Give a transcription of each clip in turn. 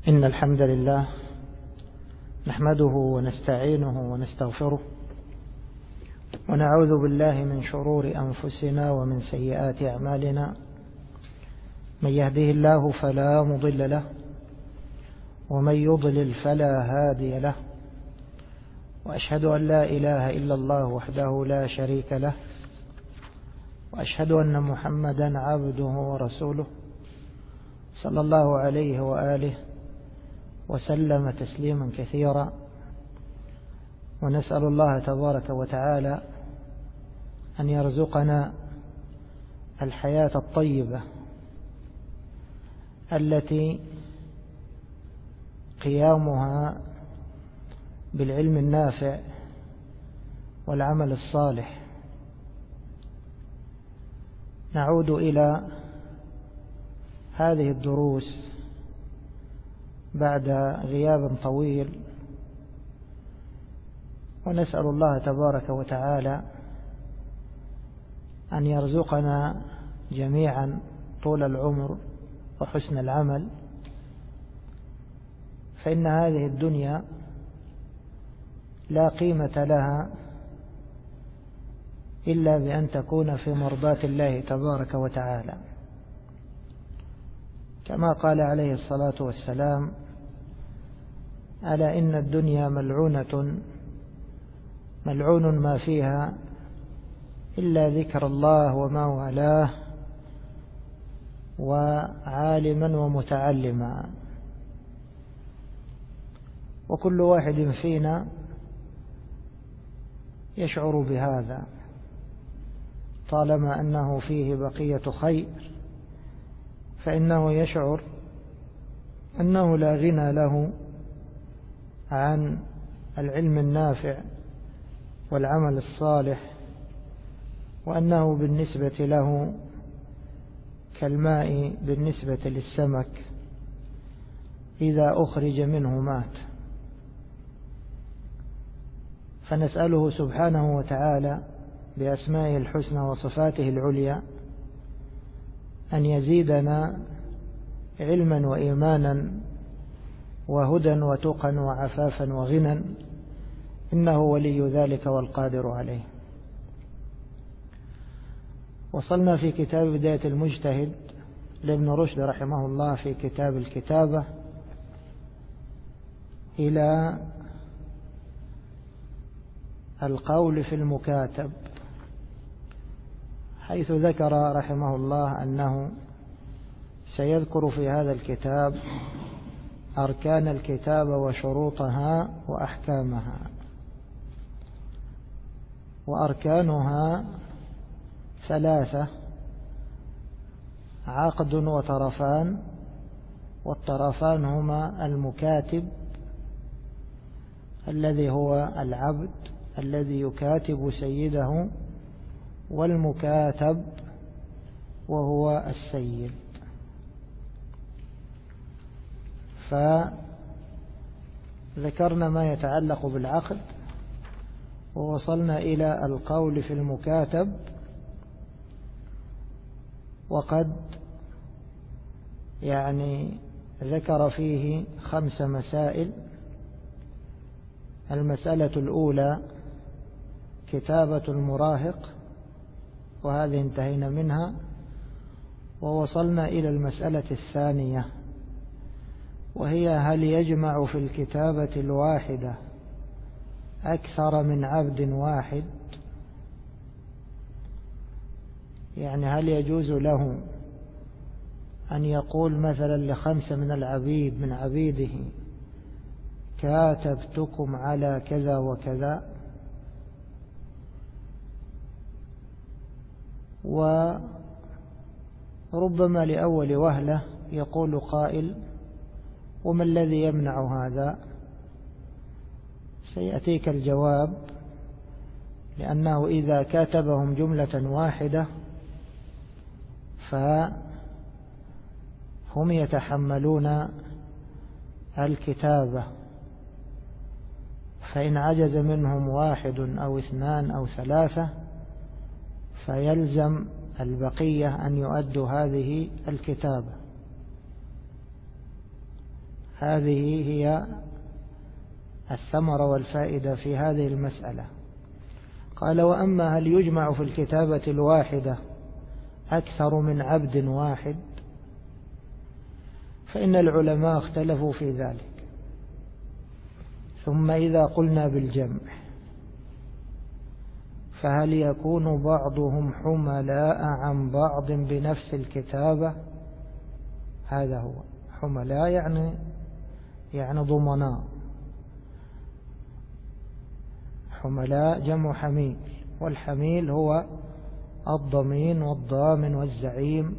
إن الحمد لله نحمده ونستعينه ونستغفره ونعوذ بالله من شرور أنفسنا ومن سيئات أعمالنا. من يهده الله فلا مضل له ومن يضلل فلا هادي له، وأشهد أن لا إله إلا الله وحده لا شريك له، وأشهد أن محمدا عبده ورسوله صلى الله عليه وآله وسلم تسليما كثيرا. ونسأل الله تبارك وتعالى أن يرزقنا الحياة الطيبة التي قيامها بالعلم النافع والعمل الصالح. نعود إلى هذه الدروس بعد غياب طويل، ونسأل الله تبارك وتعالى أن يرزقنا جميعا طول العمر وحسن العمل، فإن هذه الدنيا لا قيمة لها إلا بأن تكون في مرضاة الله تبارك وتعالى، كما قال عليه الصلاة والسلام: ألا إن الدنيا ملعونة ملعون ما فيها إلا ذكر الله وما والاه وعالما ومتعلما. وكل واحد فينا يشعر بهذا طالما أنه فيه بقية خير، فإنه يشعر أنه لا غنى له عن العلم النافع والعمل الصالح، وأنه بالنسبة له كالماء بالنسبة للسمك إذا أخرج منه مات. فنسأله سبحانه وتعالى بأسمائه الحسنى وصفاته العليا أن يزيدنا علما وإيمانا وهدى وتقى وعفافا وغنى، إنه ولي ذلك والقادر عليه. وصلنا في كتاب بداية المجتهد لابن رشد رحمه الله في كتاب الكتابة إلى القول في المكاتب، حيث ذكر رحمه الله أنه سيذكر في هذا الكتاب أركان الكتابة وشروطها وأحكامها. وأركانها ثلاثة: عقد وطرفان، والطرفان هما المكاتب الذي هو العبد الذي يكاتب سيده، والمكاتب وهو السيد. فذكرنا ما يتعلق بالعقد، ووصلنا إلى القول في المكاتب، وقد ذكر فيه 5 مسائل. المسألة الأولى كتابة المراهق، وهذه انتهينا منها، ووصلنا إلى المسألة الثانية، وهي: هل يجمع في الكتابة الواحدة أكثر من عبد واحد؟ هل يجوز له أن يقول مثلا ل5 من العبيد من عبيده: كاتبتكم على كذا وكذا؟ وربما لأول وهلة يقول قائل: وما الذي يمنع هذا؟ سيأتيك الجواب، لأنه إذا كاتبهم جملة واحدة فهم يتحملون الكتابة، فإن عجز منهم 1 أو 2 أو 3 فيلزم البقية أن يؤدوا هذه الكتابة. هذه هي الثمرة والفائدة في هذه المسألة. قال: وأما هل يجمع في الكتابة الواحدة أكثر من عبد واحد؟ فإن العلماء اختلفوا في ذلك. ثم إذا قلنا بالجمع فهل يكون بعضهم حملاء عن بعض بنفس الكتابة؟ هذا هو حملاء، يعني ضمناء. حملاء جمع حميل، والحميل هو الضمين والضامن والزعيم.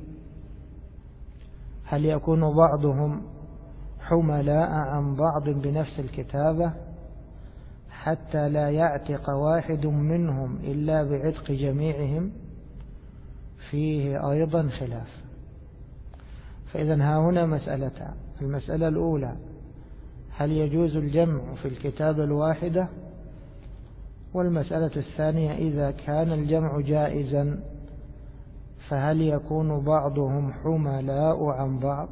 هل يكون بعضهم حملاء عن بعض بنفس الكتابة حتى لا يعتق واحد منهم إلا بعتق جميعهم؟ فيه أيضا خلاف. فإذا ها هنا مسألتان: المسألة الأولى هل يجوز الجمع في الكتابة الواحدة؟ والمسألة الثانية إذا كان الجمع جائزا فهل يكون بعضهم حملاء عن بعض؟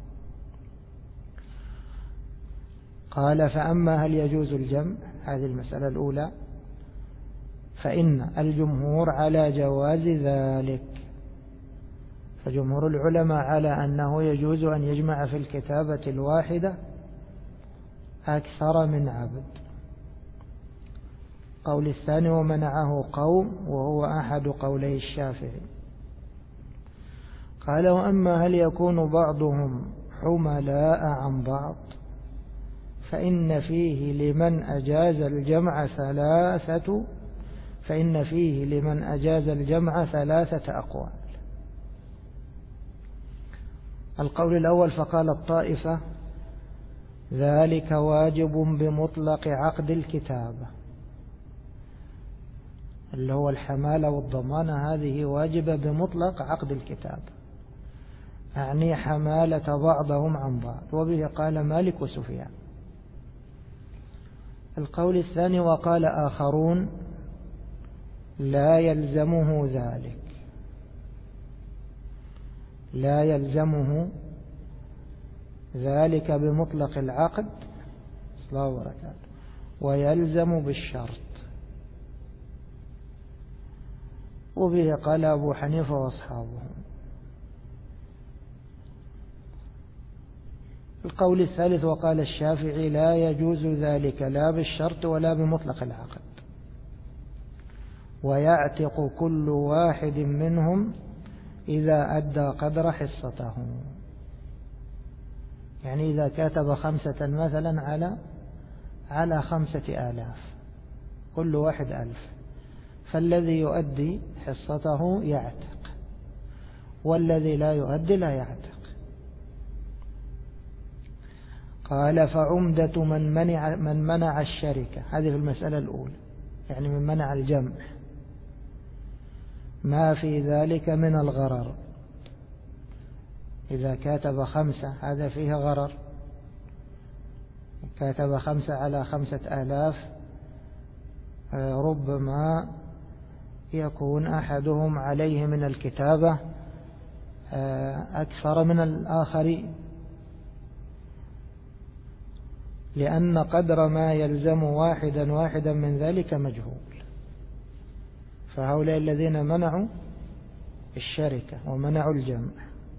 قال: فأما هل يجوز الجمع، هذه المسألة الأولى، فإن الجمهور على جواز ذلك. فجمهور العلماء على أنه يجوز أن يجمع في الكتابة الواحدة أكثر من عبد. قول الثاني ومنعه قوم، وهو أحد قولي الشافعي. قال: وأما هل يكون بعضهم حملاء عن بعض؟ فإن فيه لمن أجاز الجمع ثلاثة أقوال. القول الأول: فقال الطائفة: ذلك واجب بمطلق عقد الكتابة، اللي هو الحمالة والضمانة، هذه واجبة بمطلق عقد الكتاب، يعني حمالة بعضهم عن بعض. وبه قال مالك وسفيان. القول الثاني: وقال آخرون: لا يلزمه ذلك، لا يلزمه ذلك بمطلق العقد، صلى الله وبركاته، ويلزم بالشرط. وبه قال أبو حنيفة وأصحابه. القول الثالث: وقال الشافعي: لا يجوز ذلك لا بالشرط ولا بمطلق العقد، ويعتق كل واحد منهم إذا أدى قدر حصته. يعني إذا كتب 5 مثلا على 5000، كل واحد 1000، فالذي يؤدي حصته يعتق، والذي لا يؤدي لا يعتق. قال: فعمدة من منع الشركة، هذه في المسألة الأولى، يعني من منع الجمع، ما في ذلك من الغرر. إذا كاتب 5 هذا فيه غرر، كاتب 5 على 5000، ربما يكون أحدهم عليه من الكتابة أكثر من الآخرين، لأن قدر ما يلزم واحدا من ذلك مجهول. فهؤلاء الذين منعوا الشركة ومنعوا الجمع.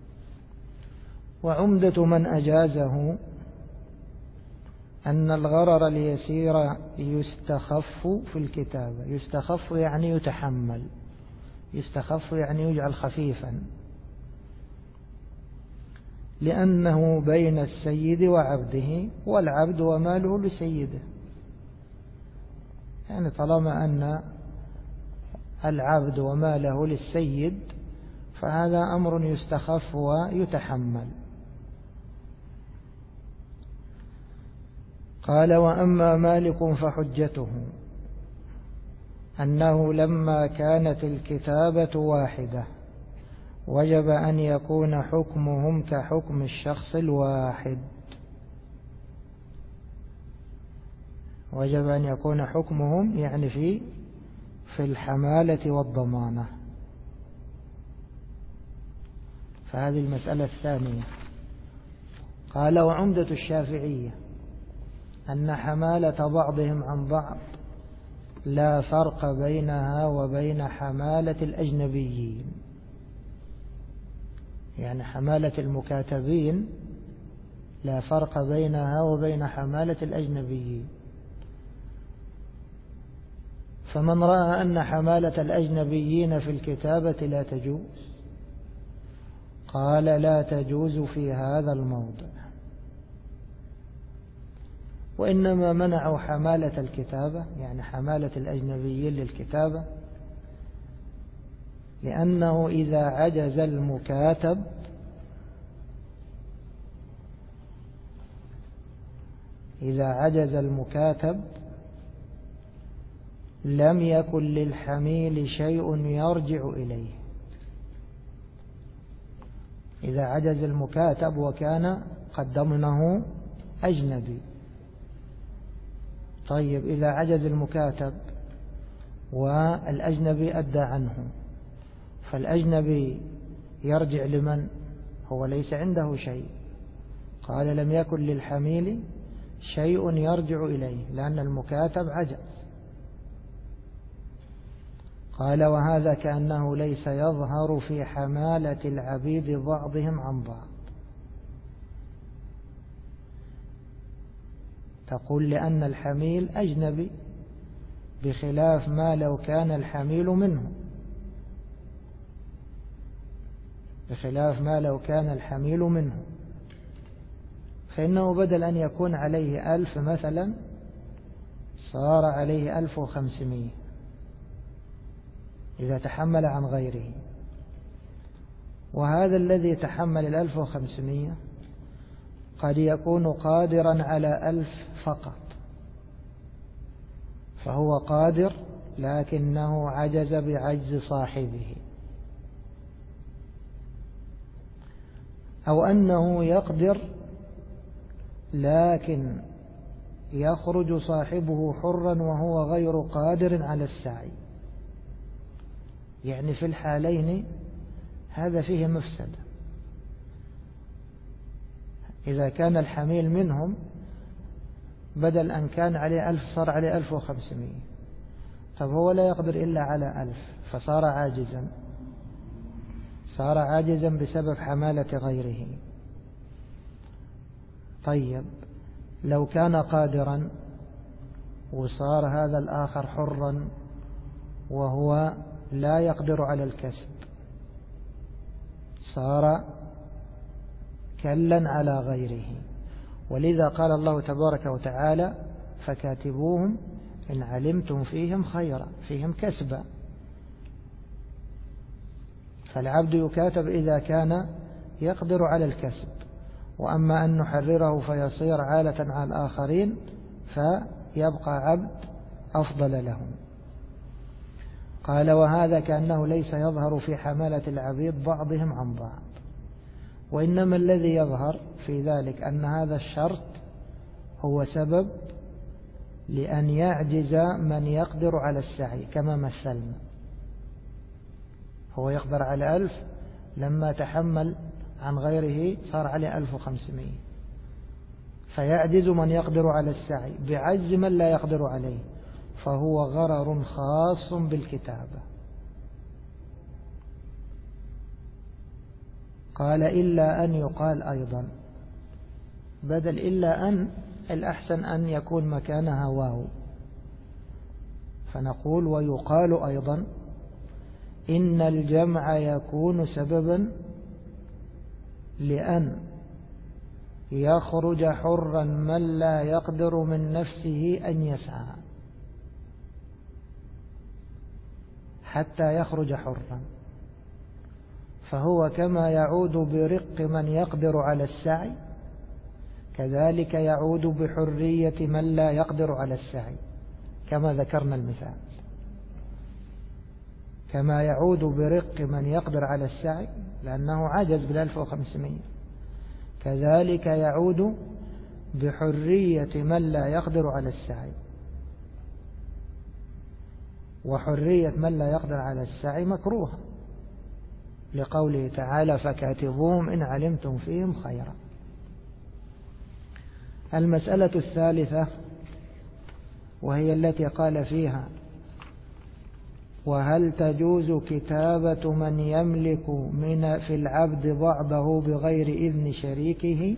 وعمدة من أجازه أن الغرر اليسير يستخف في الكتابة. يستخف يعني يتحمل، يستخف يعني يجعل خفيفا، لأنه بين السيد وعبده، والعبد وماله لسيده. يعني طالما أن العبد وماله للسيد فهذا أمر يستخف ويتحمل. قال: وأما مالك فحجته أنه لما كانت الكتابة واحدة وجب أن يكون حكمهم كحكم الشخص الواحد. وجب أن يكون حكمهم يعني في الحمالة والضمانة. فهذه المسألة الثانية. قال وعمدة الشافعية أن حمالة بعضهم عن بعض لا فرق بينها وبين حمالة الأجنبيين، يعني حمالة المكاتبين لا فرق بينها وبين حمالة الأجنبيين. فمن رأى أن حمالة الأجنبيين في الكتابة لا تجوز قال لا تجوز في هذا الموضع، وإنما منعوا حمالة الكتابة يعني حمالة الأجنبيين للكتابة لأنه إذا عجز المكاتب لم يكن للحميل شيء يرجع إليه. إذا عجز المكاتب وكان قد ضمنه أجنبي، طيب إذا عجز المكاتب والأجنبي أدى عنه، فالأجنبي يرجع لمن؟ هو ليس عنده شيء. قال لم يكن للحميل شيء يرجع إليه لأن المكاتب عجز. قال وهذا كأنه ليس يظهر في حمالة العبيد بعضهم عن بعض. تقول لأن الحميل أجنبي بخلاف ما لو كان الحميل منه، فإنه بدل أن يكون عليه 1000 مثلا صار عليه 1500 إذا تحمل عن غيره، وهذا الذي تحمل 1500 قد يكون قادرا على 1000 فقط، فهو قادر لكنه عجز بعجز صاحبه، أو أنه يقدر لكن يخرج صاحبه حرا وهو غير قادر على السعي. يعني في الحالين هذا فيه مفسدة. إذا كان الحميل منهم بدل أن كان عليه 1000 صار عليه 1500، طب هو لا يقدر إلا على 1000 فصار عاجزا بسبب حمالة غيره. طيب لو كان قادرا وصار هذا الآخر حرا وهو لا يقدر على الكسب صار كلا على غيره. ولذا قال الله تبارك وتعالى فكاتبوهم إن علمتم فيهم خيرا، فيهم كسبا. فالعبد يكاتب إذا كان يقدر على الكسب، وأما أن نحرره فيصير عالة على الآخرين فيبقى عبد أفضل لهم. قال وهذا كأنه ليس يظهر في حمالة العبيد بعضهم عن بعض، وإنما الذي يظهر في ذلك أن هذا الشرط هو سبب لأن يعجز من يقدر على السعي كما مثلنا. هو يقدر على 1000 لما تحمل عن غيره صار عليه 1500، فيعجز من يقدر على السعي بعجز من لا يقدر عليه، فهو غرر خاص بالكتابة. قال إلا أن يقال أيضا، بدل إلا أن الأحسن أن يكون مكانها واو، فنقول ويقال أيضا إن الجمع يكون سببا لأن يخرج حرا من لا يقدر من نفسه أن يسعى حتى يخرج حرا، فهو كما يعود برق من يقدر على السعي كذلك يعود بحرية من لا يقدر على السعي، كما ذكرنا المثال. كما يعود برق من يقدر على السعي لأنه عجز بال1500، كذلك يعود بحرية من لا يقدر على السعي. وحرية من لا يقدر على السعي مكروه لقوله تعالى فكاتبوهم إن علمتم فيهم خيرا. المسألة الثالثة وهي التي قال فيها: وهل تجوز كتابة من يملك في العبد بعضه بغير إذن شريكه؟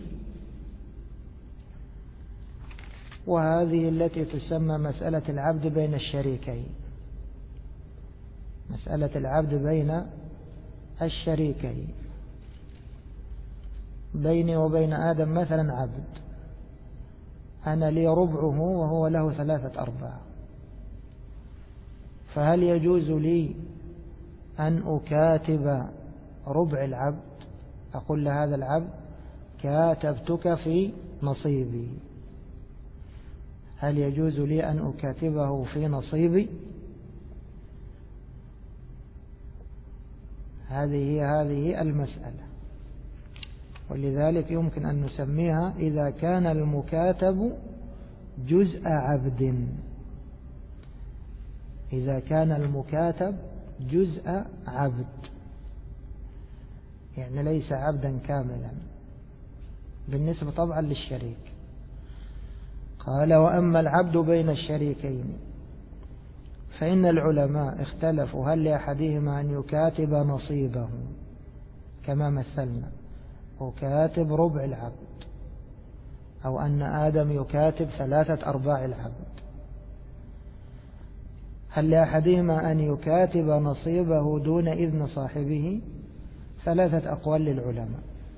وهذه التي تسمى مسألة العبد بين الشريكين. مسألة العبد بين الشريكين، بيني وبين آدم مثلا عبد، أنا لي ربعه وهو له 3/4، فهل يجوز لي أن أكاتب ربع العبد؟ أقول لهذا العبد: كاتبتك في نصيبي. هل يجوز لي أن أكاتبه في نصيبي؟ هذه المسألة. ولذلك يمكن أن نسميها إذا كان المكاتب جزء عبد. إذا كان المكاتب جزء عبد، يعني ليس عبدا كاملا بالنسبة طبعا للشريك. قال: وأما العبد بين الشريكين فإن العلماء اختلفوا هل لأحدهما أن يكاتب نصيبه كما مثلنا، وكاتب ربع العبد، أو أن آدم يكاتب 3/4 العبد. هل لأحدهما أن يكاتب نصيبه دون إذن صاحبه؟ 3 أقوال للعلماء.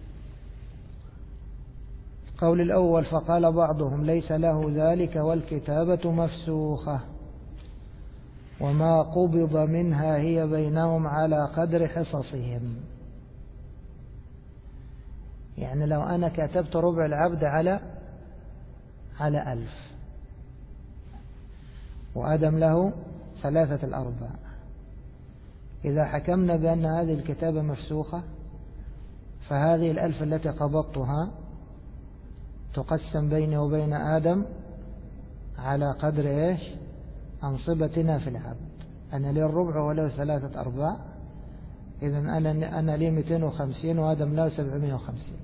القول الأول: فقال بعضهم: ليس له ذلك والكتابة مفسوخة، وما قبض منها هي بينهم على قدر حصصهم. يعني لو أنا كتبت ربع العبد على 1000 وآدم له 3/4، إذا حكمنا بأن هذه الكتابة مفسوخة فهذه 1000 التي قبضتها تقسم بيني وبين آدم على قدر إيش؟ أنصبتنا في العبد. أنا لي الربع وله 3/4، إذن أنا لي 250 وآدم له 750.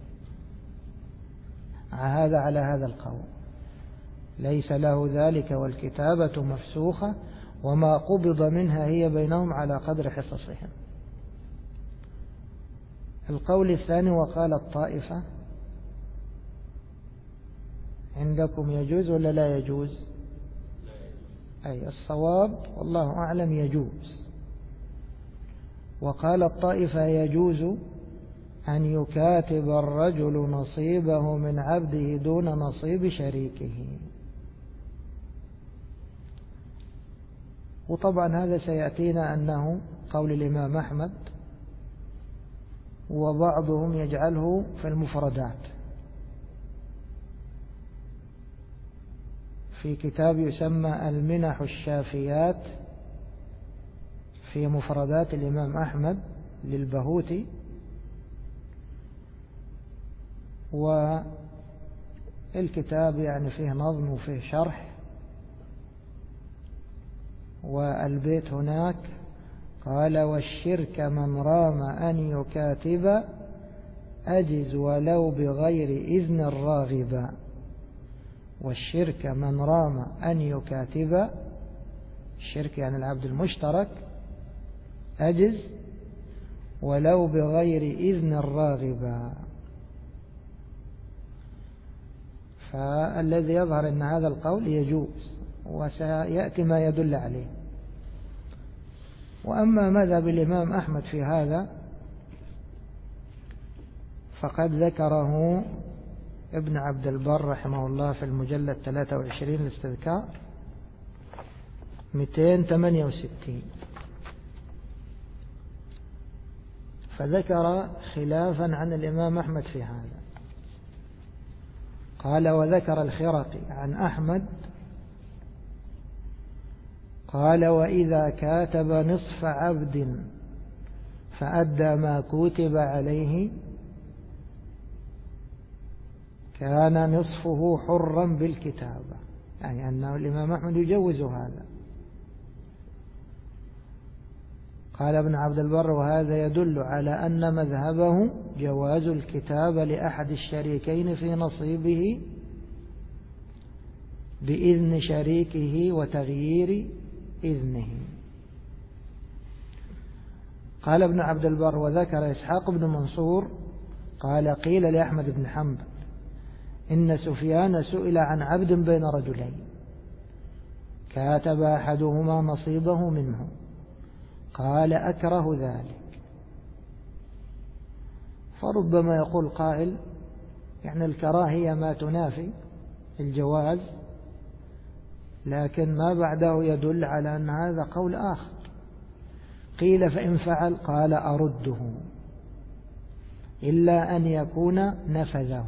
هذا على هذا القول: ليس له ذلك والكتابة مفسوخة، وما قبض منها هي بينهم على قدر حصصهم. القول الثاني: وقال الطائفة. عندكم يجوز ولا لا يجوز؟ أي الصواب والله أعلم يجوز. وقال الطائفة: يجوز أن يكاتب الرجل نصيبه من عبده دون نصيب شريكه. وطبعا هذا سيأتينا أنه قول الإمام أحمد، وبعضهم يجعله في المفردات، في كتاب يسمى المنح الشافيات في مفردات الإمام أحمد للبهوتي. والكتاب يعني فيه نظم وفيه شرح. والبيت هناك قال: والشرك من رام أن يكاتب أجز ولو بغير إذن الراغب. والشرك من رام أن يكاتب، الشرك يعني العبد المشترك، أجز ولو بغير إذن الراغب. فالذي يظهر أن هذا القول يجوز، وسيأتي ما يدل عليه. وأما مذهب الإمام أحمد في هذا فقد ذكره ابن عبد البر رحمه الله في المجلد 23 الاستذكار 268، فذكر خلافا عن الإمام أحمد في هذا. قال: وذكر الخرقي عن أحمد قال: وإذا كاتب نصف عبد فأدى ما كتب عليه كان نصفه حرا بالكتابة. يعني أنه الإمام أحمد يجوز هذا. قال ابن عبد البر: وهذا يدل على أن مذهبه جواز الكتابة لأحد الشريكين في نصيبه بإذن شريكه وتغيير إذنه. قال ابن عبد البر وذكر إسحاق بن منصور قال قيل لأحمد بن حنبل إن سفيان سئل عن عبد بين رجلين كاتب أحدهما نصيبه منه قال أكره ذلك. فربما يقول قائل يعني الكراهية ما تنافي الجواز، لكن ما بعده يدل على أن هذا قول آخر. قيل فإن فعل قال أرده إلا أن يكون نفذه.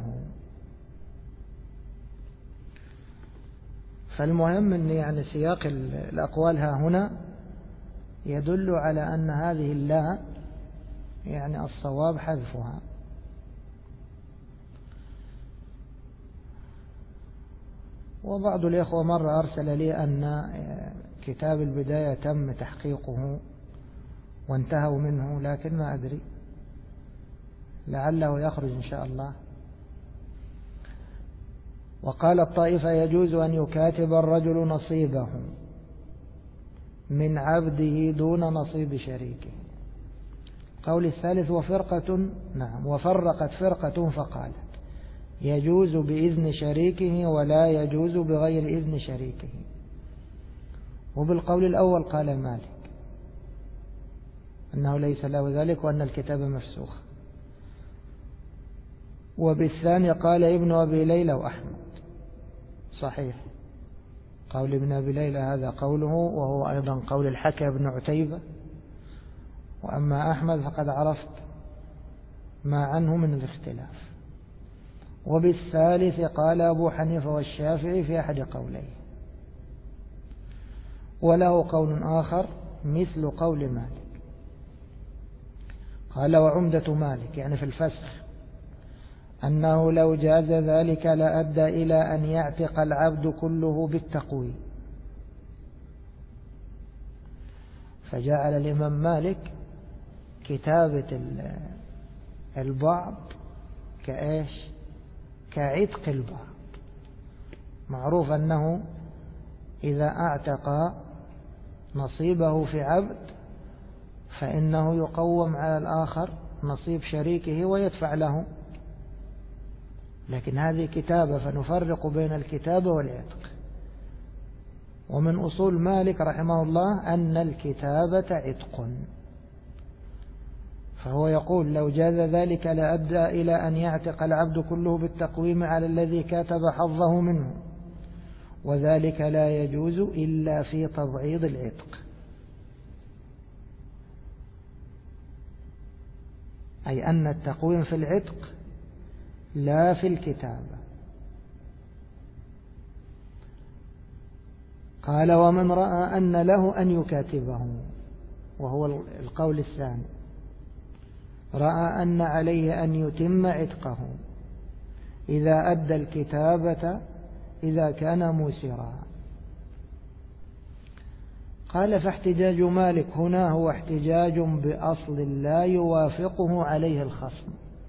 فالمهم أن يعني سياق الأقوال ها هنا يدل على أن هذه اللا يعني الصواب حذفها. وبعض الإخوة مرة أرسل لي أن كتاب البداية تم تحقيقه وانتهوا منه، لكن ما أدري لعله يخرج إن شاء الله. وقال الطائفة يجوز أن يكاتب الرجل نصيبه من عبده دون نصيب شريكه. قول الثالث وفرقت فرقة فقالت يجوز بإذن شريكه ولا يجوز بغير إذن شريكه. وبالقول الأول قال مالك أنه ليس له ذلك وأن الكتاب مفسوخ. وبالثاني قال ابن أبي ليلى وأحمد. صحيح قول ابن أبي ليلى هذا قوله، وهو أيضا قول الحكى بن عتيبة. وأما أحمد فقد عرفت ما عنه من الاختلاف. وبالثالث قال أبو حنيفة والشافعي في أحد قوليه. وله قول آخر مثل قول مالك. قال وعمدة مالك يعني في الفسخ أنه لو جاز ذلك لأدى إلى أن يعتق العبد كله بالتقويم. فجعل الإمام مالك كتابة البعض كعتق البعض. معروف أنه إذا اعتق نصيبه في عبد فإنه يقوم على الآخر نصيب شريكه ويدفع له، لكن هذه كتابة فنفرق بين الكتابة والعتق. ومن أصول مالك رحمه الله أن الكتابة عتق، فهو يقول لو جاز ذلك لأدى إلى أن يعتق العبد كله بالتقويم على الذي كاتب حظه منه، وذلك لا يجوز إلا في تبعيض العتق، أي أن التقويم في العتق لا في الكتابة. قال ومن رأى أن له أن يكاتبه، وهو القول الثاني، رأى أن عليه أن يتم عتقه إذا أدى الكتابة إذا كان موسرا. قال فاحتجاج مالك هنا هو احتجاج بأصل لا يوافقه عليه الخصم،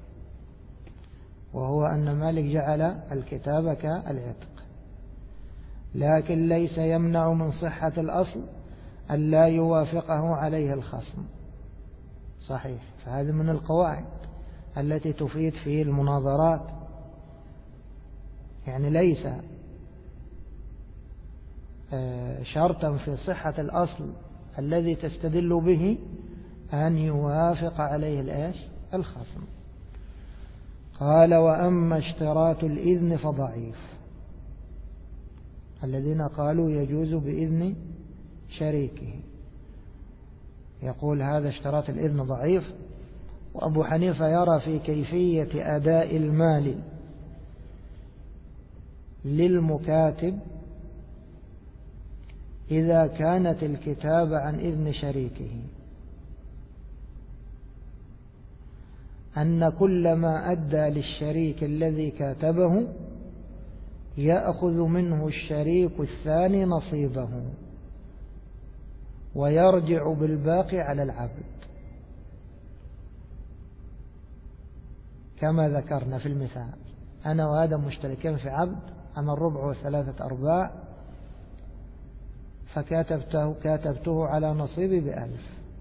وهو أن مالك جعل الكتابة كالعتق، لكن ليس يمنع من صحة الأصل أن لا يوافقه عليه الخصم. صحيح، فهذا من القواعد التي تفيد في المناظرات، يعني ليس شرطا في صحة الأصل الذي تستدل به أن يوافق عليه الخصم. قال وأما اشتراط الإذن فضعيف. الذين قالوا يجوز بإذن شريكه يقول هذا اشتراط الإذن ضعيف. وأبو حنيفة يرى في كيفية أداء المال للمكاتب إذا كانت الكتابة عن إذن شريكه أن كل ما أدى للشريك الذي كاتبه يأخذ منه الشريك الثاني نصيبه ويرجع بالباقي على العبد، كما ذكرنا في المثال، أنا وآدم مشتركين في عبد أنا الربع و3/4 فكاتبته على نصيبي ب1000.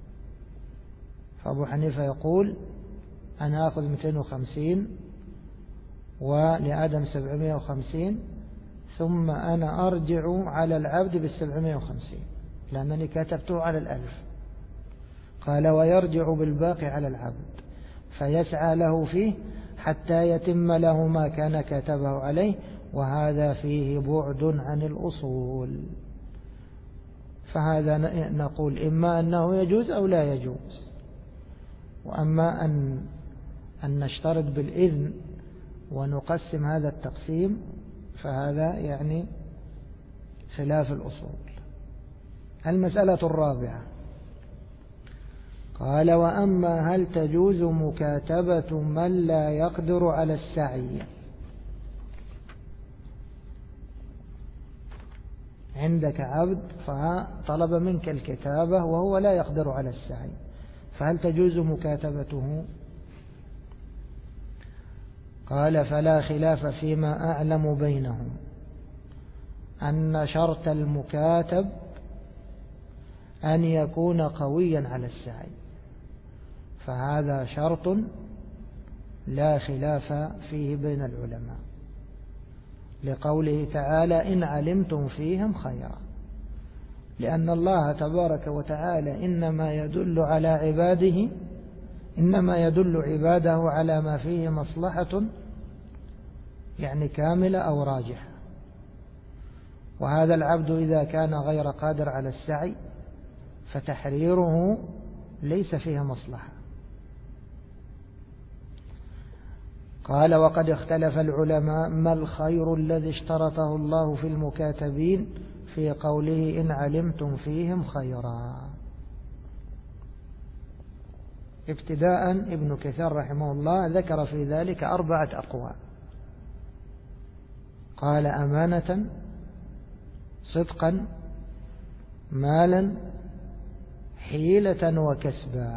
فأبو حنيفة يقول أنا أخذ 250 ولآدم 750 ثم أنا أرجع على العبد بال750 لأنني كاتبته على 1000. قال ويرجع بالباقي على العبد فيسعى له فيه حتى يتم له ما كان كاتبه عليه، وهذا فيه بعد عن الأصول. فهذا نقول إما أنه يجوز أو لا يجوز، وأما أن نشترط بالإذن ونقسم هذا التقسيم فهذا يعني خلاف الأصول. المسألة الرابعة قال وأما هل تجوز مكاتبة من لا يقدر على السعي؟ عندك عبد فطلب منك الكتابة وهو لا يقدر على السعي، فهل تجوز مكاتبته؟ قال فلا خلاف فيما أعلم بينهم أن شرط المكاتب أن يكون قويا على السعي، فهذا شرط لا خلاف فيه بين العلماء، لقوله تعالى إن علمتم فيهم خيرا، لأن الله تبارك وتعالى إنما يدل عباده على ما فيه مصلحة يعني كاملة أو راجحة. وهذا العبد إذا كان غير قادر على السعي فتحريره ليس فيها مصلحة. قال وقد اختلف العلماء ما الخير الذي اشترطه الله في المكاتبين في قوله إن علمتم فيهم خيرا. ابتداء ابن كثير رحمه الله ذكر في ذلك 4 أقوال. قال أمانة، صدقا، مالا، حيلة وكسبا.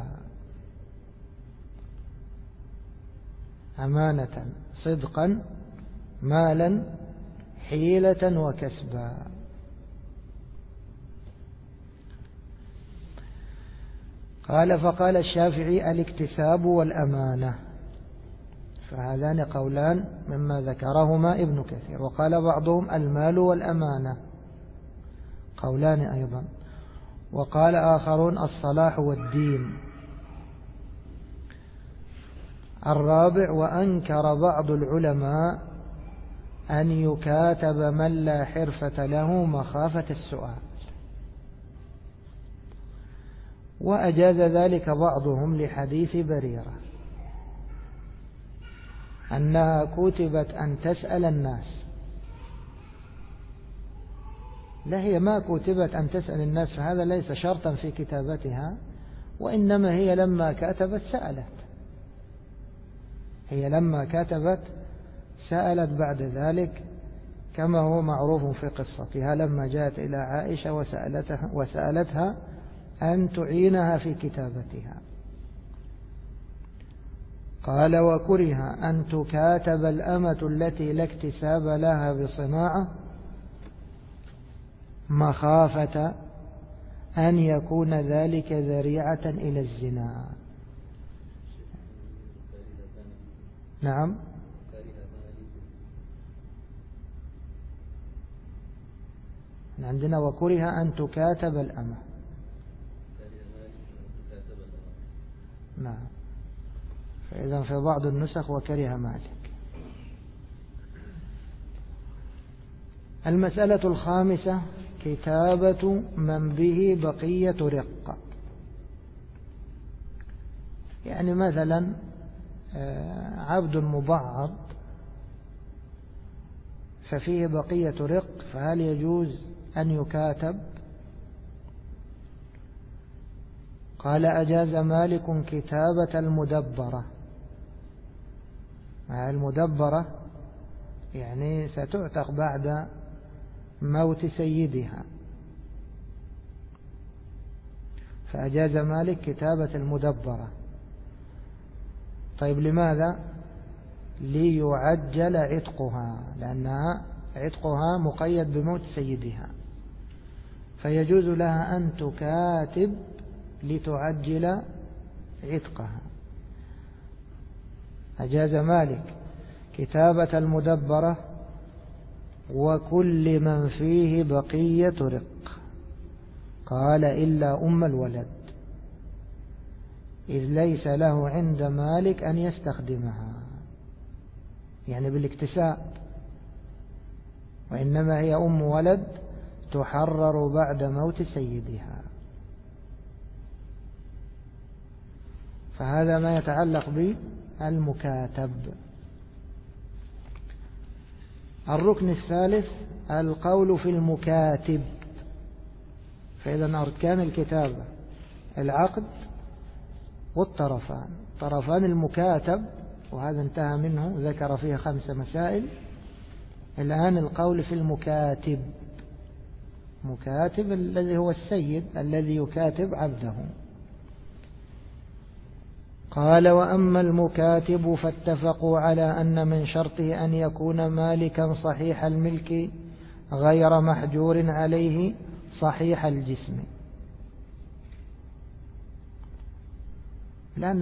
أمانة، صدقا، مالا، حيلة وكسبا. قال فقال الشافعي الاكتساب والأمانة، فهذان قولان مما ذكرهما ابن كثير. وقال بعضهم المال والأمانة، قولان أيضا. وقال آخرون الصلاح والدين. الرابع وأنكر بعض العلماء أن يكاتب من لا حرفة له مخافة السؤال، وأجاز ذلك بعضهم لحديث بريرة أنها كتبت أن تسأل الناس. لا، هي ما كتبت أن تسأل الناس، فهذا ليس شرطا في كتابتها، وإنما هي لما كتبت سألت. هي لما كتبت سألت بعد ذلك، كما هو معروف في قصتها لما جاءت إلى عائشة وسألتها أن تعينها في كتابتها. قال وكره أن تكاتب الأمة التي لا اكتساب لها بصناعة مخافة أن يكون ذلك ذريعة إلى الزنا. نعم، عندنا وكره أن تكاتب الأمة. نعم، فإذا في بعض النسخ وكره مالك. المسألة الخامسة كتابة من به بقية رق. يعني مثلا عبد مبعض ففيه بقية رق، فهل يجوز أن يكاتب؟ قال أجاز مالك كتابة المدبرة. المدبرة يعني ستعتق بعد موت سيدها، فأجاز مالك كتابة المدبرة. طيب لماذا؟ ليعجل عتقها، لأنها عتقها مقيد بموت سيدها، فيجوز لها أن تكاتب لتعجل عتقها. أجاز مالك كتابة المدبرة وكل من فيه بقية رق، قال إلا أم الولد، إذ ليس له عند مالك أن يستخدمها، يعني بالاكتساب، وإنما هي أم ولد تحرر بعد موت سيدها. فهذا ما يتعلق بالمكاتب. الركن الثالث القول في المكاتب. فإذا أركان الكتابة العقد والطرفان. طرفان المكاتب وهذا انتهى منه، ذكر فيه 5 مسائل. الآن القول في المكاتب. مكاتب الذي هو السيد الذي يكاتب عبده. قال وأما المكاتب فاتفقوا على أن من شرطه أن يكون مالكا صحيح الملك غير محجور عليه صحيح الجسم، لأن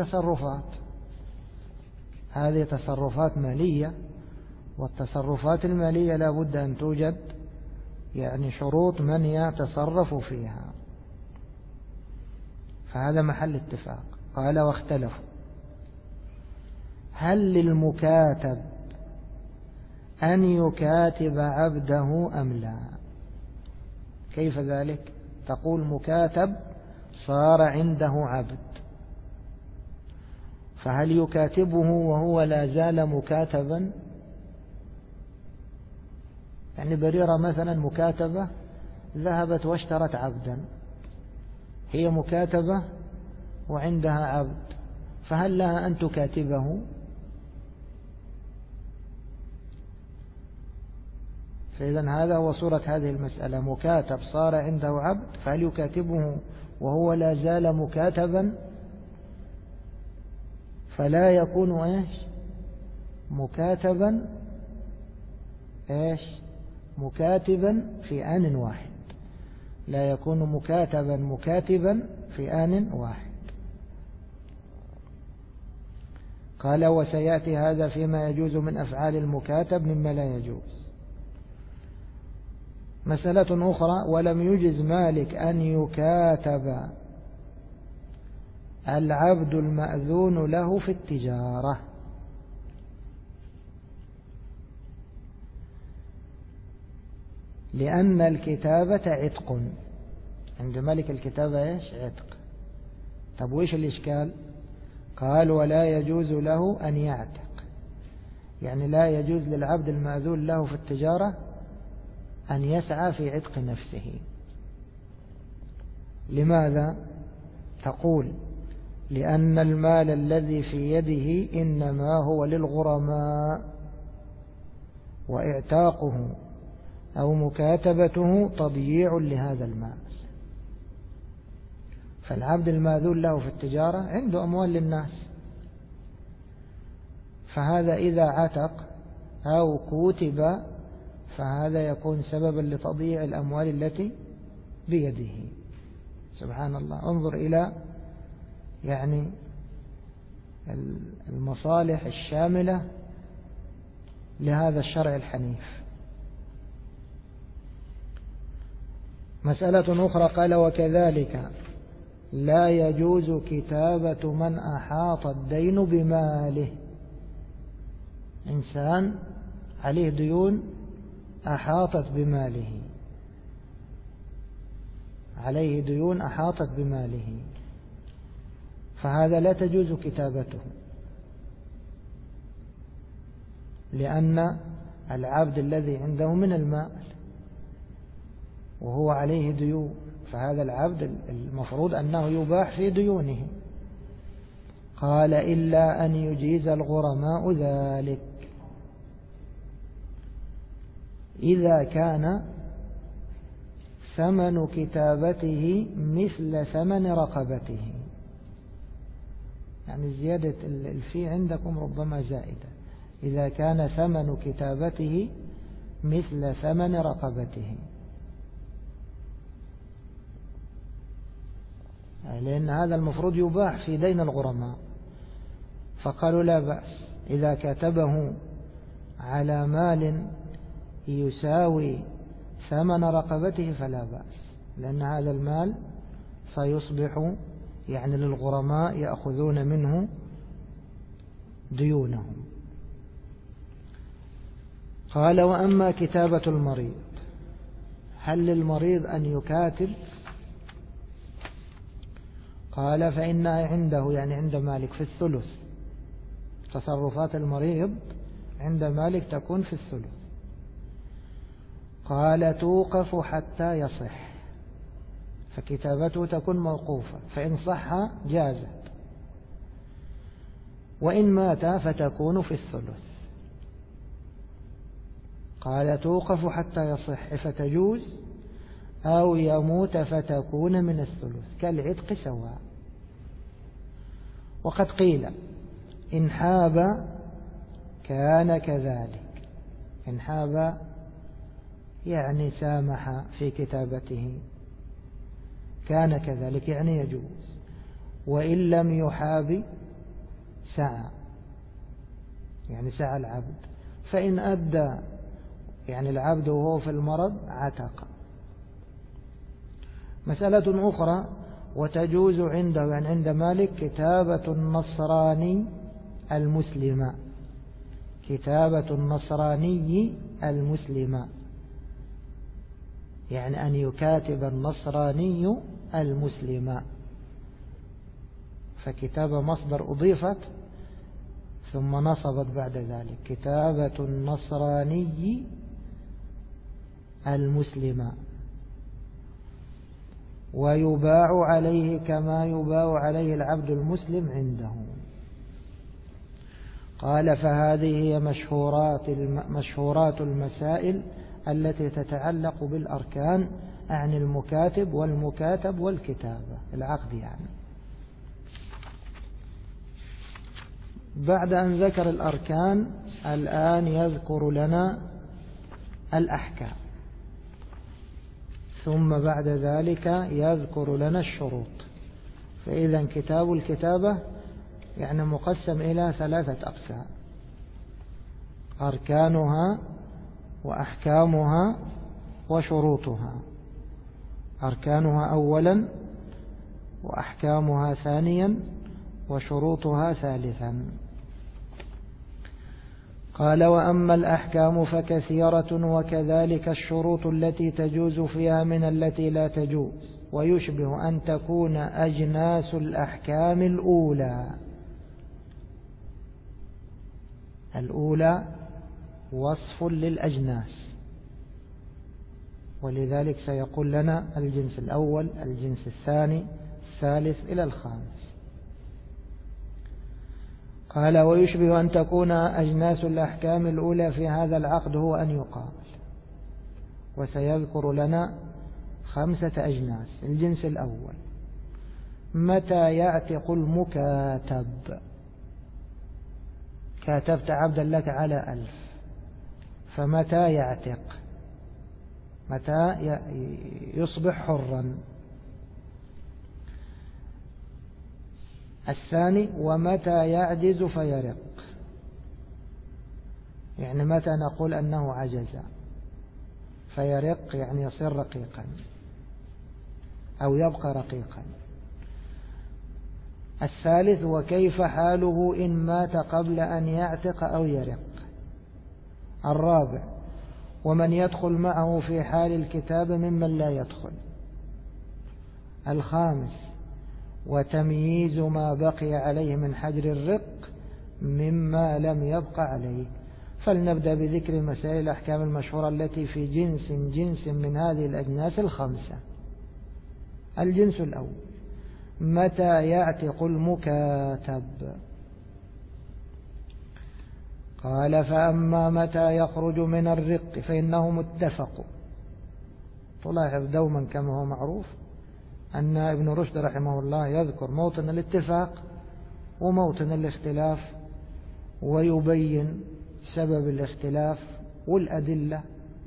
هذه تصرفات مالية، والتصرفات المالية لا بد أن توجد يعني شروط من يتصرف فيها، فهذا محل اتفاق. قال واختلفوا هل للمكاتب أن يكاتب عبده أم لا؟ كيف ذلك؟ تقول مكاتب صار عنده عبد، فهل يكاتبه وهو لا زال مكاتبا؟ يعني بريرة مثلا مكاتبة ذهبت واشترت عبدا، هي مكاتبة وعندها عبد، فهل لها أن تكاتبه؟ فإذا هذا هو صورة هذه المسألة. مكاتب صار عنده عبد، فهل يكاتبه وهو لا زال مكاتبا؟ فلا يكون مكاتبا مكاتبا في آن واحد، لا يكون مكاتبا في آن واحد. قال وسيأتي هذا فيما يجوز من أفعال المكاتب مما لا يجوز. مسألة أخرى ولم يجز مالك أن يكاتب العبد المأذون له في التجارة، لأن الكتابة عتق عند مالك. الكتابة عتق. طب وإيش الإشكال؟ قال ولا يجوز له أن يعتق، يعني لا يجوز للعبد المأذون له في التجارة أن يسعى في عتق نفسه. لماذا؟ تقول لأن المال الذي في يده إنما هو للغرماء، وإعتاقه أو مكاتبته تضييع لهذا المال. فالعبد الماذون له في التجارة عنده أموال للناس، فهذا إذا عتق أو كوتب فهذا يكون سببا لتضييع الأموال التي بيده. سبحان الله. انظر إلى يعني المصالح الشاملة لهذا الشرع الحنيف. مسألة أخرى قال وكذلك لا يجوز كتابة من أحاط الدين بماله. إنسان عليه ديون أحاطت بماله، عليه ديون أحاطت بماله، فهذا لا تجوز كتابته، لأن العبد الذي عنده من المال وهو عليه ديون، فهذا العبد المفروض أنه يباح في ديونه. قال إلا أن يجيز الغرماء ذلك إذا كان ثمن كتابته مثل ثمن رقبته. يعني زيادة الفي عندكم ربما زائدة. إذا كان ثمن كتابته مثل ثمن رقبته، لأن هذا المفروض يباح في دين الغرماء، فقالوا لا بأس إذا كتبه على مال يساوي ثمن رقبته فلا بأس، لأن هذا المال سيصبح يعني للغرماء يأخذون منه ديونهم. قال وأما كتابة المريض، هل للمريض أن يكاتب؟ قال فإنها عنده، يعني عند مالك، في الثلث. تصرفات المريض عند مالك تكون في الثلث. قال توقف حتى يصح، فكتابته تكون موقوفة، فإن صح جازت، وإن مات فتكون في الثلث. قال توقف حتى يصح فتجوز، أو يموت فتكون من الثلث، كالعتق سواء. وقد قيل إن حاب كان كذلك، إن حاب يعني سامح في كتابته كان كذلك، يعني يجوز. وإن لم يحاب سعى، يعني سعى العبد، فإن أدى يعني العبد وهو في المرض عتق. مسألة أخرى وتجوز عنده، يعني عند مالك، كتابة النصراني المسلم، كتابة النصراني المسلم، يعني أن يكاتب النصراني المسلم، فكتابة مصدر أضيفت ثم نصبت بعد ذلك، كتابة النصراني المسلم، ويباع عليه كما يباع عليه العبد المسلم عنده. قال فهذه هي مشهورات المسائل التي تتعلق بالأركان عن المكاتب والمكاتب والكتابة، العقد يعني. بعد أن ذكر الأركان الآن يذكر لنا الأحكام، ثم بعد ذلك يذكر لنا الشروط. فإذا كتاب الكتابة يعني مقسم إلى 3 أقسام: أركانها وأحكامها وشروطها. أركانها أولا، وأحكامها ثانيا، وشروطها ثالثا. قال وأما الأحكام فكثيرة، وكذلك الشروط التي تجوز فيها من التي لا تجوز، ويشبه أن تكون أجناس الأحكام الأولى وصف للأجناس، ولذلك سيقول لنا الجنس الأول، الجنس الثاني، الثالث إلى الخامس. قال ويشبه أن تكون أجناس الأحكام الأولى في هذا العقد هو أن يقال، وسيذكر لنا 5 أجناس. الجنس الأول: متى يعتق المكاتب؟ كاتبت عبدا لك على 1000، فمتى يعتق؟ متى يصبح حرا؟ الثاني: ومتى يعجز فيرق؟ يعني متى نقول أنه عجز فيرق، يعني يصير رقيقا أو يبقى رقيقا. الثالث: وكيف حاله إن مات قبل أن يعتق أو يرق؟ الرابع: ومن يدخل معه في حال الكتابة ممن لا يدخل؟ الخامس: وتمييز ما بقي عليه من حجر الرق مما لم يبق عليه. فلنبدأ بذكر مسائل الأحكام المشهورة التي في جنس من هذه الأجناس 5. الجنس الأول: متى يعتق المكاتب؟ قال فأما متى يخرج من الرق فإنه متفق. تلاحظ دوما كما هو معروف أن ابن رشد رحمه الله يذكر موطن الاتفاق وموطن الاختلاف، ويبين سبب الاختلاف والأدلة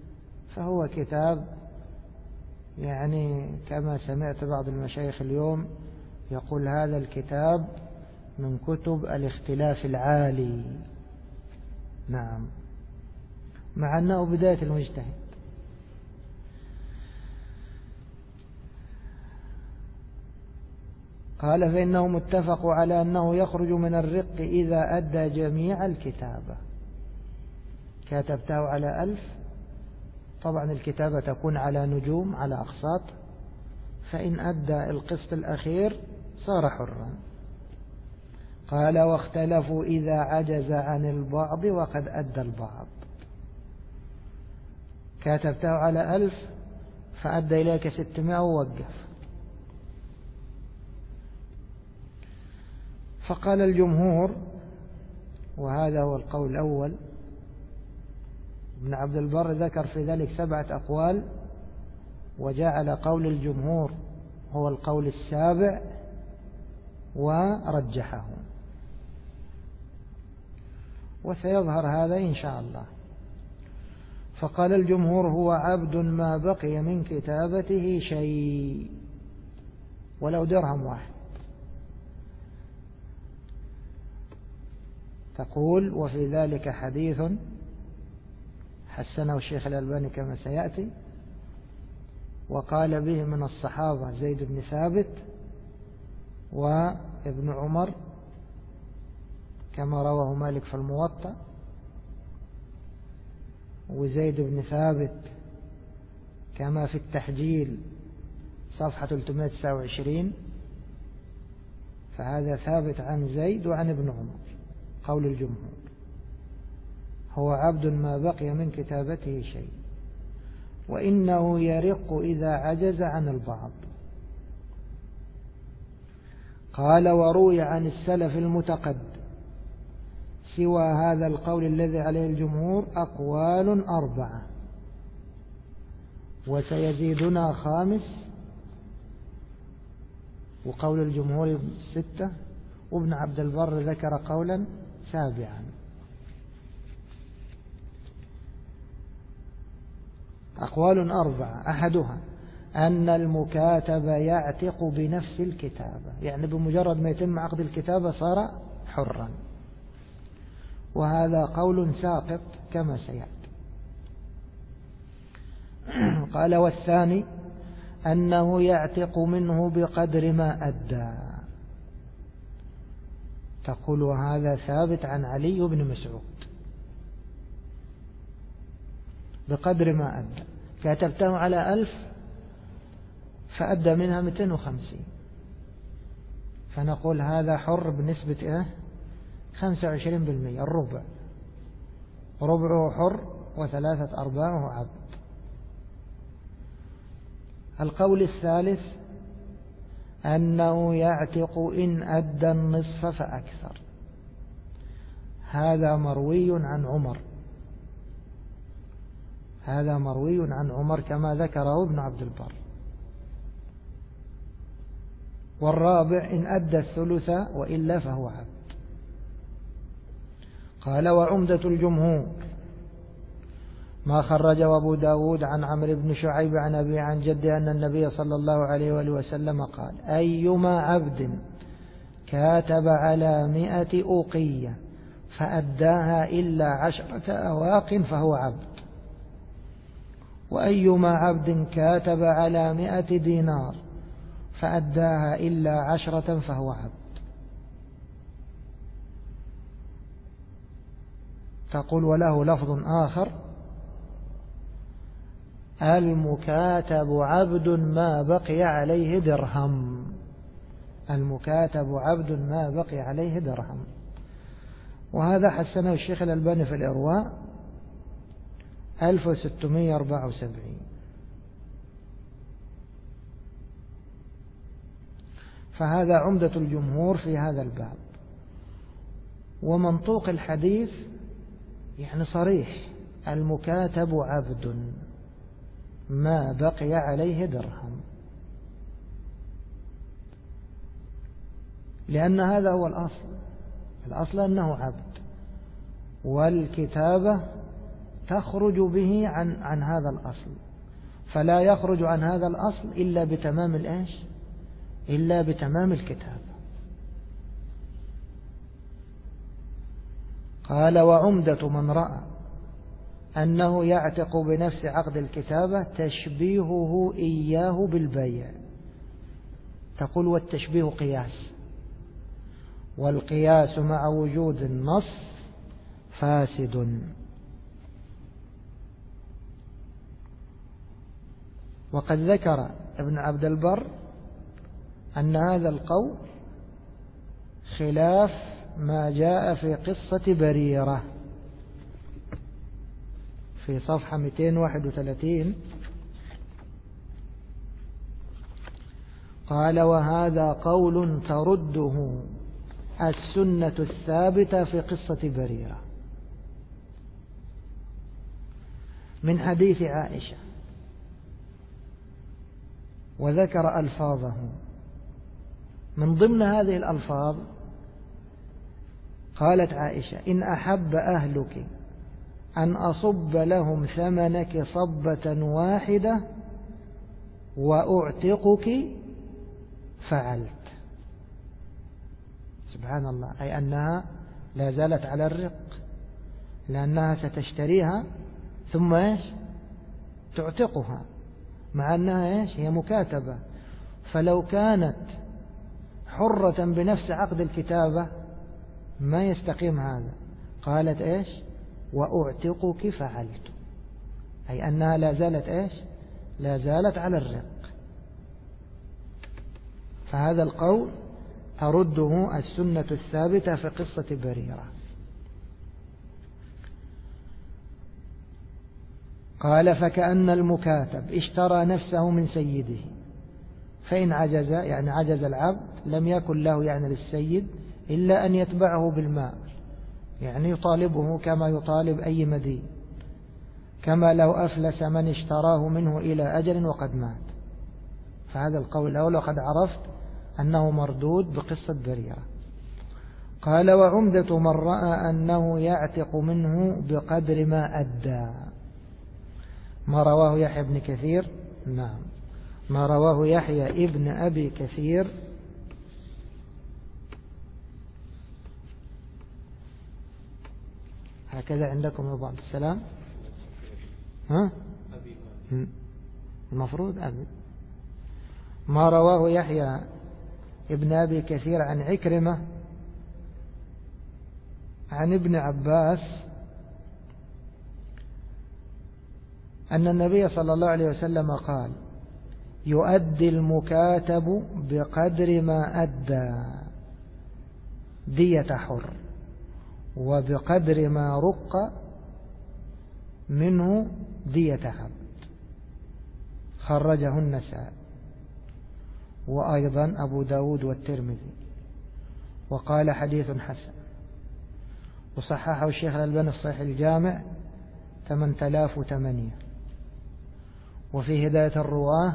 فهو كتاب يعني كما سمعت بعض المشايخ اليوم يقول هذا الكتاب من كتب الاختلاف العالي. نعم، مع أنه بداية المجتهد. قال فإنه متفق على أنه يخرج من الرق إذا أدى جميع الكتابة. كتبته على 1000، طبعا الكتابة تكون على نجوم على أقساط، فإن أدى القسط الأخير صار حرا. قال واختلفوا إذا عجز عن البعض وقد أدى البعض. كتبته على 1000 فأدى إليك 600 ووقف. فقال الجمهور، وهذا هو القول الأول، ابن عبد البر ذكر في ذلك 7 أقوال، وجعل قول الجمهور هو القول السابع ورجحه، وسيظهر هذا إن شاء الله. فقال الجمهور هو عبد ما بقي من كتابته شيء ولو درهم واحد. تقول وفي ذلك حديث حسنه الشيخ الألباني كما سيأتي، وقال به من الصحابة زيد بن ثابت وابن عمر كما رواه مالك في الموطأ، وزيد بن ثابت كما في التحجيل صفحة 329، فهذا ثابت عن زيد وعن ابن عمر. قول الجمهور هو عبد ما بقي من كتابته شيء، وإنه يرق إذا عجز عن البعض. قال وروي عن السلف المتقدم سوى هذا القول الذي عليه الجمهور أقوال 4، وسيزيدنا 5، وقول الجمهور 6، وابن عبد البر ذكر قولا 7. أقوال 4 أحدها أن المكاتب يعتق بنفس الكتابة، يعني بمجرد ما يتم عقد الكتابة صار حرا، وهذا قول ساقط كما سيأتي. قال والثاني أنه يعتق منه بقدر ما أدى. تقول وهذا ثابت عن علي بن مسعود بقدر ما أدى. كتبته على 1000 فأدى منها 250، فنقول هذا حر بنسبة 25%، الربع، ربعه حر و3/4 عبد. القول الثالث أنه يعتق إن أدى النصف فأكثر. هذا مروي عن عمر، هذا مروي عن عمر كما ذكره ابن عبد البر. والرابع إن أدى الثلث وإلا فهو عبد. قال وعمدة الجمهور ما خرجه أبو داود عن عمرو بن شعيب عن أبي عن جده أن النبي صلى الله عليه وآله وسلم قال أيما عبد كاتب على 100 أوقية فأداها إلا 10 أواق فهو عبد، وأيما عبد كاتب على 100 دينار فأداها إلا 10 فهو عبد. تقول وله لفظ آخر المكاتب عبد ما بقي عليه درهم. المكاتب عبد ما بقي عليه درهم، وهذا حسنه الشيخ الألباني في الإرواء 1674. فهذا عمدة الجمهور في هذا الباب. ومنطوق الحديث يعني صريح، المكاتب عبد ما بقي عليه درهم، لأن هذا هو الأصل. الأصل أنه عبد، والكتابة تخرج به عن هذا الأصل، فلا يخرج عن هذا الأصل إلا بتمام الإيش؟ إلا بتمام الكتاب. قال وعمدة من رأى أنه يعتق بنفس عقد الكتابة تشبيهه إياه بالبيع. تقول والتشبيه قياس، والقياس مع وجود النص فاسد. وقد ذكر ابن عبد البر أن هذا القول خلاف ما جاء في قصة بريرة في صفحة 231. قال وهذا قول ترده السنة الثابتة في قصة بريرة من حديث عائشة، وذكر ألفاظه. من ضمن هذه الألفاظ قالت عائشة إن أحب أهلك أن أصب لهم ثمنك صبة واحدة وأعتقك فعلت. سبحان الله، أي أنها لا زالت على الرق، لأنها ستشتريها ثم إيش؟ تعتقها، مع أنها إيش؟ هي مكاتبة. فلو كانت حرة بنفس عقد الكتابة ما يستقيم هذا. قالت إيش؟ وأعتقك فعلت، أي أنها لا زالت إيش؟ لا زالت على الرق. فهذا القول ترده السنة الثابتة في قصة بريرة. قال فكأن المكاتب اشترى نفسه من سيده، فإن عجز يعني عجز العبد لم يكن له يعني للسيد إلا أن يتبعه بالمال، يعني يطالبه كما يطالب أي مدين، كما لو أفلس من اشتراه منه إلى أجل وقد مات. فهذا القول الأول وقد عرفت أنه مردود بقصة بريرة. قال وعمدة من رأى أنه يعتق منه بقدر ما أدى، ما رواه يحيى بن كثير، نعم ما رواه يحيى ابن أبي كثير هكذا عندكم أبو عبد السلام؟ ها؟ المفروض أبي. ما رواه يحيى ابن أبي كثير عن عكرمة عن ابن عباس أن النبي صلى الله عليه وسلم قال يؤدي المكاتب بقدر ما أدى دية حر وبقدر ما رق منه دية عبد. خرجه النسائي وأيضا أبو داود والترمذي، وقال حديث حسن، وصححه الشيخ الألباني في صحيح الجامع 8008، وفي هداية الرواه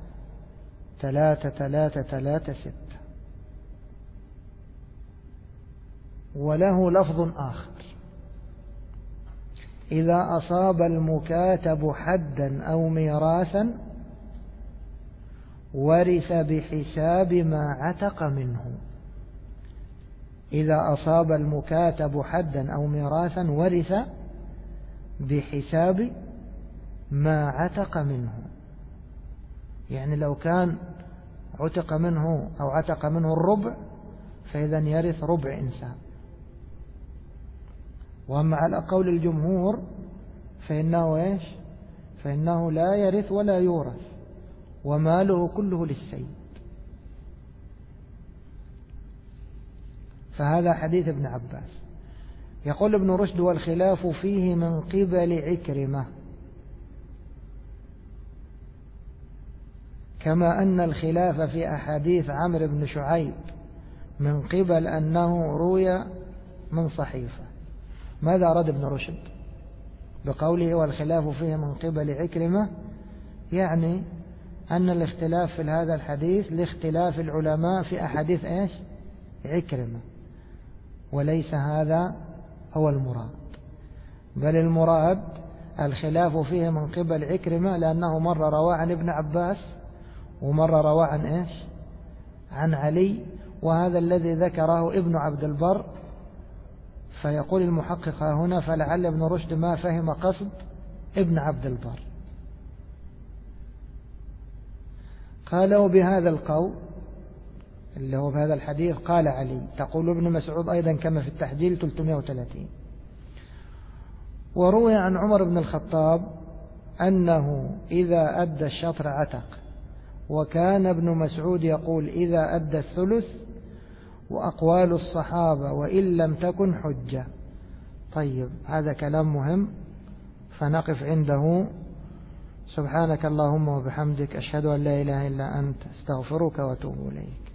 3336، وله لفظ آخر إذا أصاب المكاتب حدا أو ميراثا ورث بحساب ما عتق منه. إذا أصاب المكاتب حدا أو ميراثا ورث بحساب ما عتق منه، يعني لو كان عتق منه أو عتق منه الربع فإذا يرث ربع إنسان. وأما على قول الجمهور فإنه إيش؟ فإنه لا يرث ولا يورث وماله كله للسيد. فهذا حديث ابن عباس. يقول ابن رشد والخلاف فيه من قبل عكرمة، كما أن الخلاف في أحاديث عمرو بن شعيب من قبل أنه روي من صحيفة. ماذا أراد ابن رشد بقوله والخلاف فيه من قبل عكرمة؟ يعني أن الاختلاف في هذا الحديث لاختلاف العلماء في أحاديث إيش؟ عكرمة، وليس هذا هو المراد، بل المراد الخلاف فيه من قبل عكرمة، لأنه مرة روى عن ابن عباس ومرة روى عن إيش؟ عن علي، وهذا الذي ذكره ابن عبد البر. فيقول المحقق هنا فلعل ابن رشد ما فهم قصد ابن عبد البر. قالوا بهذا القول اللي هو بهذا الحديث قال علي. تقول ابن مسعود أيضا كما في التحجيل 330. وروي عن عمر بن الخطاب أنه إذا أدى الشطر عتق، وكان ابن مسعود يقول إذا أدى الثلث، وأقوال الصحابة وإن لم تكن حجة. طيب، هذا كلام مهم فنقف عنده. سبحانك اللهم وبحمدك، أشهد أن لا إله إلا أنت، استغفرك وأتوب إليك.